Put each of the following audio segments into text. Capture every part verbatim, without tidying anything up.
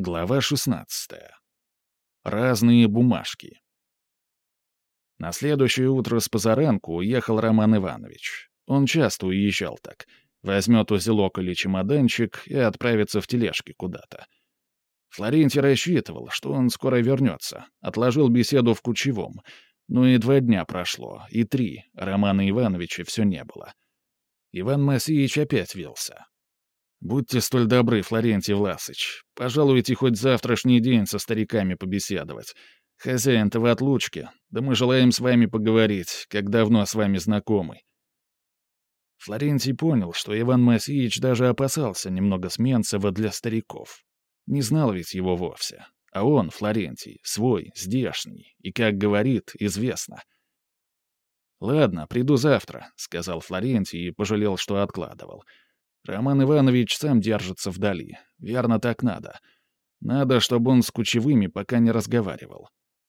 Глава шестнадцатая. Разные бумажки. На следующее утро с позаранку уехал Роман Иванович. Он часто уезжал так. Возьмет узелок или чемоданчик и отправится в тележке куда-то. Флорентий рассчитывал, что он скоро вернется. Отложил беседу в Кучевом. Но и два дня прошло, и три. Романа Ивановича все не было. Иван Масеич опять вился. «Будьте столь добры, Флорентий Власыч, пожалуйте хоть завтрашний день со стариками побеседовать. Хозяин-то в отлучке, да мы желаем с вами поговорить, как давно с вами знакомы». Флорентий понял, что Иван Масеич даже опасался немного Сменцева для стариков. Не знал ведь его вовсе. А он, Флорентий, свой, здешний, и, как говорит, известно. «Ладно, приду завтра», — сказал Флорентий и пожалел, что откладывал. Роман Иванович сам держится вдали. Верно, так надо. Надо, чтобы он с Кучевыми пока не разговаривал.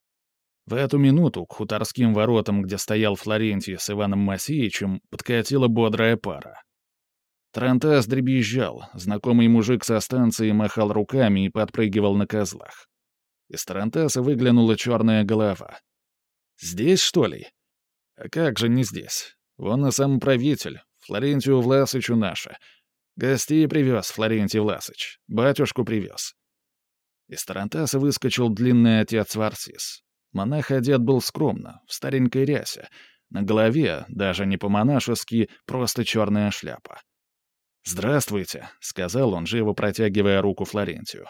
В эту минуту к хуторским воротам, где стоял Флорентий с Иваном Масеичем, подкатила бодрая пара. Тарантас дребезжал, знакомый мужик со станции махал руками и подпрыгивал на козлах. Из тарантаса выглянула черная голова. «Здесь, что ли?» «А как же не здесь? Вон и сам правитель, Флорентию Власычу наше. Гостей привез Флорентий Власыч, батюшку привез». Из тарантаса выскочил длинный отец Варсис. Монах одет был скромно, в старенькой рясе. На голове, даже не по-монашески, просто черная шляпа. «Здравствуйте», — сказал он, живо протягивая руку Флорентию.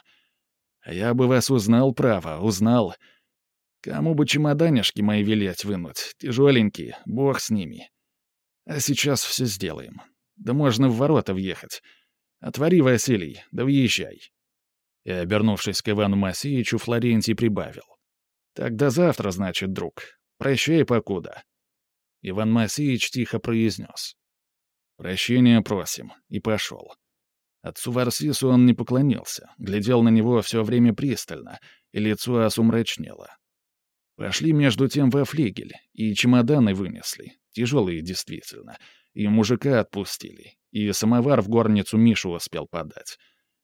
«Я бы вас узнал, право, узнал. Кому бы чемоданишки мои велеть вынуть, тяжеленькие, бог с ними. А сейчас все сделаем. Да можно в ворота въехать. Отвори, Василий, да въезжай». И, обернувшись к Ивану Масеичу, Флорентий прибавил. «Тогда завтра, значит, друг. Прощай, покуда». Иван Масеич тихо произнес. «Прощения просим», и пошел. Отцу Варсису он не поклонился, глядел на него все время пристально, и лицо осумрачнело. Пошли между тем во флигель, и чемоданы вынесли, тяжелые действительно, и мужика отпустили, и самовар в горницу Мишу успел подать.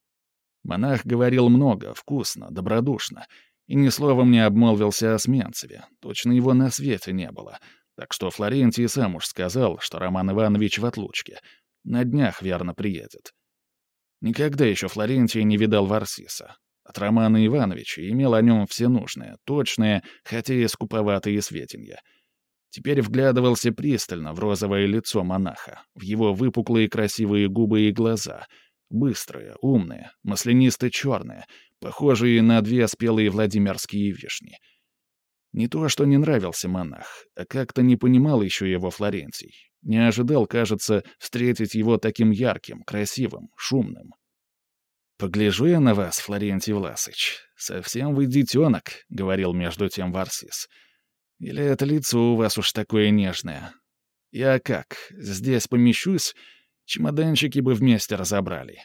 Монах говорил много, вкусно, добродушно, и ни словом не обмолвился о Сменцеве, точно его на свете не было, так что Флорентий сам уж сказал, что Роман Иванович в отлучке, на днях верно приедет. Никогда еще Флорентий не видал Варсиса. От Романа Ивановича имел о нем все нужные, точные, хотя и скуповатые сведения. Теперь вглядывался пристально в розовое лицо монаха, в его выпуклые красивые губы и глаза, быстрые, умные, маслянисто-черные, похожие на две спелые владимирские вишни. Не то, что не нравился монах, а как-то не понимал еще его Флорентий. Не ожидал, кажется, встретить его таким ярким, красивым, шумным. «Погляжу я на вас, Флорентий Власыч. Совсем вы детенок», — говорил между тем Варсис. «Или это лицо у вас уж такое нежное? Я как, здесь помещусь? Чемоданчики бы вместе разобрали».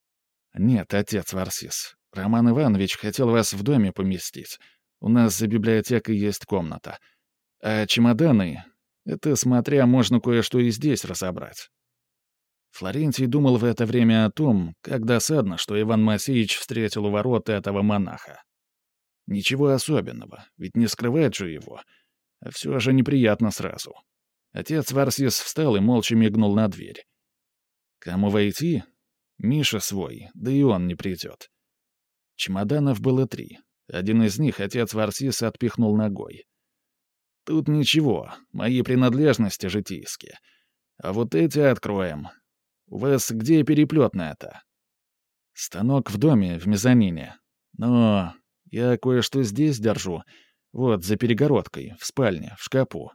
«Нет, отец Варсис, Роман Иванович хотел вас в доме поместить. У нас за библиотекой есть комната. А чемоданы — это, смотря, можно кое-что и здесь разобрать». Флорентий думал в это время о том, как досадно, что Иван Масеич встретил у ворот этого монаха. Ничего особенного, ведь не скрывает же его. А все же неприятно сразу. Отец Варсис встал и молча мигнул на дверь. Кому войти? Миша свой, да и он не придет. Чемоданов было три. Один из них отец Варсис отпихнул ногой. «Тут ничего, мои принадлежности житейские. А вот эти откроем. У вас где переплетная-то?» «Станок в доме, в мезонине. Но я кое-что здесь держу. Вот, за перегородкой, в спальне, в шкафу».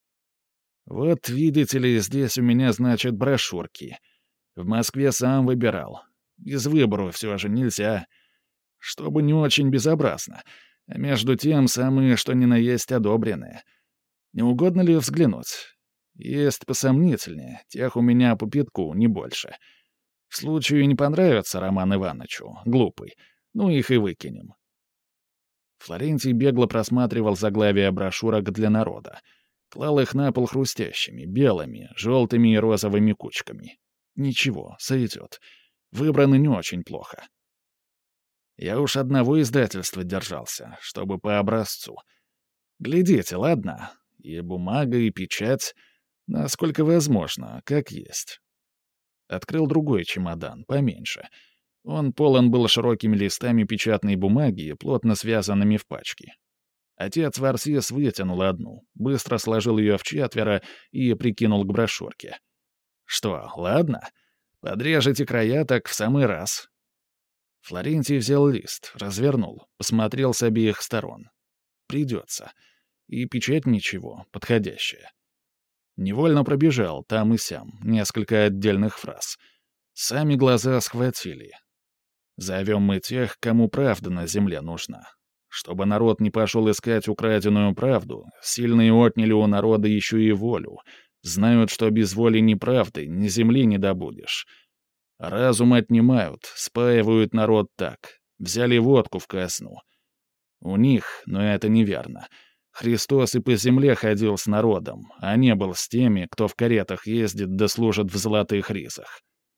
«Вот, видите ли, здесь у меня, значит, брошюрки. В Москве сам выбирал. Без выбора все же нельзя. Чтобы не очень безобразно. А между тем, самые что ни на есть одобренные. Не угодно ли взглянуть? Есть посомнительнее, тех у меня по пятку, не больше. В случае не понравится Роман Ивановичу, глупый, ну их и выкинем». Флорентий бегло просматривал заглавия брошюрок для народа. Клал их на пол хрустящими, белыми, желтыми и розовыми кучками. Ничего, сойдет. Выбраны не очень плохо. Я уж одного издательства держался, чтобы по образцу. Глядите, ладно? И бумага, и печать. Насколько возможно, как есть. Открыл другой чемодан, поменьше. Он полон был широкими листами печатной бумаги, плотно связанными в пачки. Отец Варсис вытянул одну, быстро сложил ее в четверо и прикинул к брошюрке. «Что, ладно? Подрежете края, так в самый раз». Флорентий взял лист, развернул, посмотрел с обеих сторон. «Придется. И печать ничего, подходящая». Невольно пробежал там и сям, несколько отдельных фраз. Сами глаза схватили. «Зовем мы тех, кому правда на земле нужна. Чтобы народ не пошел искать украденную правду, сильные отняли у народа еще и волю. Знают, что без воли ни правды, ни земли не добудешь. Разум отнимают, спаивают народ так. Взяли водку в казну. У них, но это неверно. Христос и по земле ходил с народом, а не был с теми, кто в каретах ездит да служит в золотых ризах».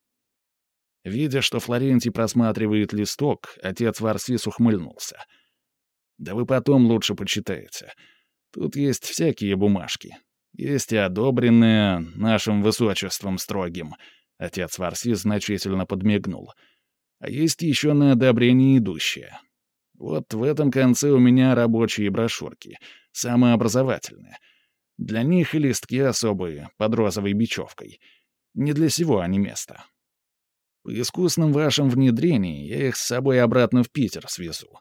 Видя, что Флорентий просматривает листок, отец Варсис ухмыльнулся. «Да вы потом лучше почитаете. Тут есть всякие бумажки. Есть и одобренные нашим высочеством строгим». Отец Варсис значительно подмигнул. «А есть еще на одобрение идущие. Вот в этом конце у меня рабочие брошюрки, самообразовательные. Для них и листки особые, под розовой бечевкой. Не для сего они место. По искусным вашим внедрении я их с собой обратно в Питер свезу».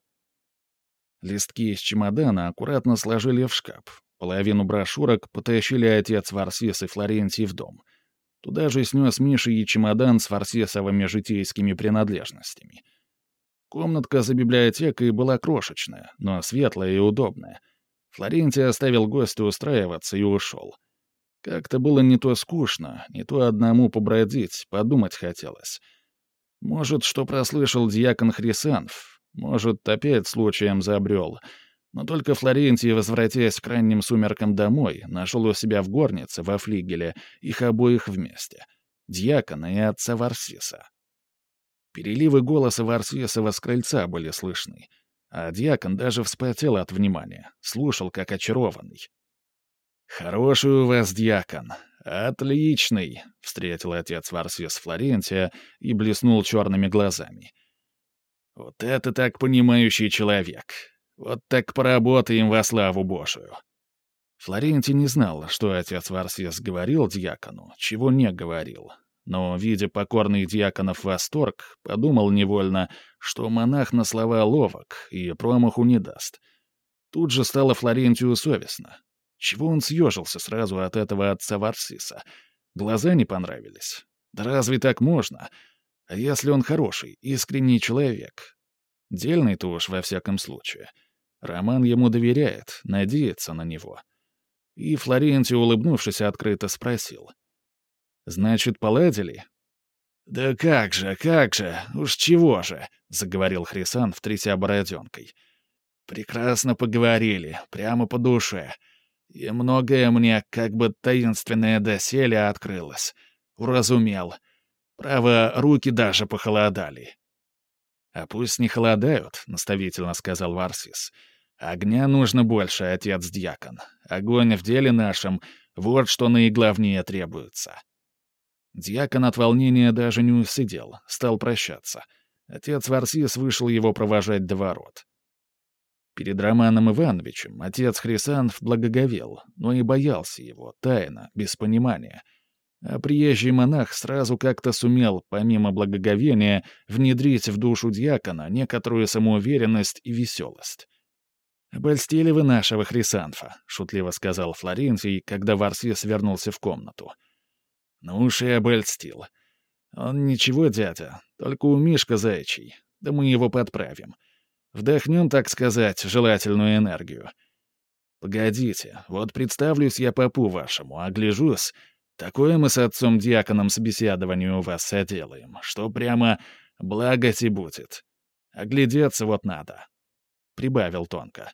Листки из чемодана аккуратно сложили в шкаф. Половину брошюрок потащили отец Варсис и Флорентий в дом. Туда же снес Миша и чемодан с варсисовыми житейскими принадлежностями. Комнатка за библиотекой была крошечная, но светлая и удобная. Флорентий оставил гостя устраиваться и ушел. Как-то было не то скучно, не то одному побродить, подумать хотелось. Может, что прослышал дьякон Хрисанф, может, опять случаем забрел. Но только Флорентий, возвратясь к ранним сумеркам домой, нашел у себя в горнице, во флигеле, их обоих вместе — дьякона и отца Варсиса. Переливы голоса Варсисова с крыльца были слышны, а дьякон даже вспотел от внимания, слушал как очарованный. «Хороший у вас дьякон. Отличный!» — встретил отец Варсис Флорентия и блеснул черными глазами. «Вот это так понимающий человек! Вот так поработаем во славу Божию!» Флорентий не знал, что отец Варсис говорил дьякону, чего не говорил. Но, видя покорный дьяконов восторг, подумал невольно, что монах на слова ловок и промаху не даст. Тут же стало Флорентию совестно. Чего он съежился сразу от этого отца Варсиса? Глаза не понравились? Да разве так можно? А если он хороший, искренний человек? Дельный-то уж во всяком случае. Роман ему доверяет, надеется на него. И Флорентий, улыбнувшись, открыто спросил. «Значит, поладили?» «Да как же, как же, уж чего же», — заговорил Хрисанф, тряся бороденкой. «Прекрасно поговорили, прямо по душе. И многое мне как бы таинственное доселе открылось. Уразумел. Право, руки даже похолодали». «А пусть не холодают», — наставительно сказал Варсис. «Огня нужно больше, отец-дьякон. Огонь в деле нашем — вот что наиглавнее требуется». Дьякон от волнения даже не усидел, стал прощаться. Отец Варсис вышел его провожать до ворот. Перед Романом Ивановичем отец Хрисанф благоговел, но и боялся его, тайно, без понимания. А приезжий монах сразу как-то сумел, помимо благоговения, внедрить в душу дьякона некоторую самоуверенность и веселость. «Обольстили вы нашего Хрисанфа», — шутливо сказал Флорентий, когда Варсис вернулся в комнату. «Ну уж и обольстил. Он ничего, дядя, только у Мишка заячий, да мы его подправим. Вдохнем, так сказать, желательную энергию. Погодите, вот представлюсь я попу вашему, огляжусь. Такое мы с отцом-диаконом собеседование у вас соделаем, что прямо благоти будет. Оглядеться вот надо», — прибавил тонко.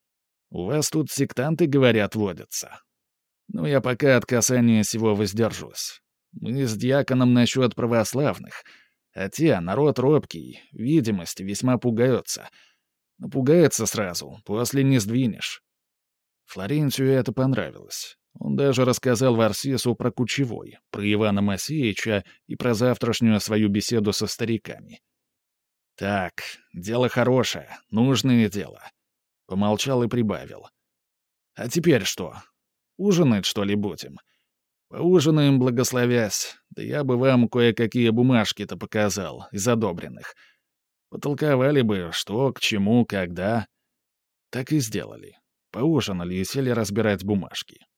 «У вас тут сектанты, говорят, водятся. Но я пока от касания сего воздержусь. Мы с дьяконом насчет православных, А те, народ робкий, видимости весьма пугаются. Напугается сразу, после не сдвинешь. Флорентию это понравилось. Он даже рассказал Варсису про Кучевой, про Ивана Масеича и про завтрашнюю свою беседу со стариками. «Так, дело хорошее, нужное дело». Помолчал и прибавил. «А теперь что? Ужинать, что ли, будем? Поужинаем, благословясь, да я бы вам кое-какие бумажки-то показал, из одобренных. Потолковали бы, что, к чему, когда». Так и сделали. Поужинали и сели разбирать бумажки.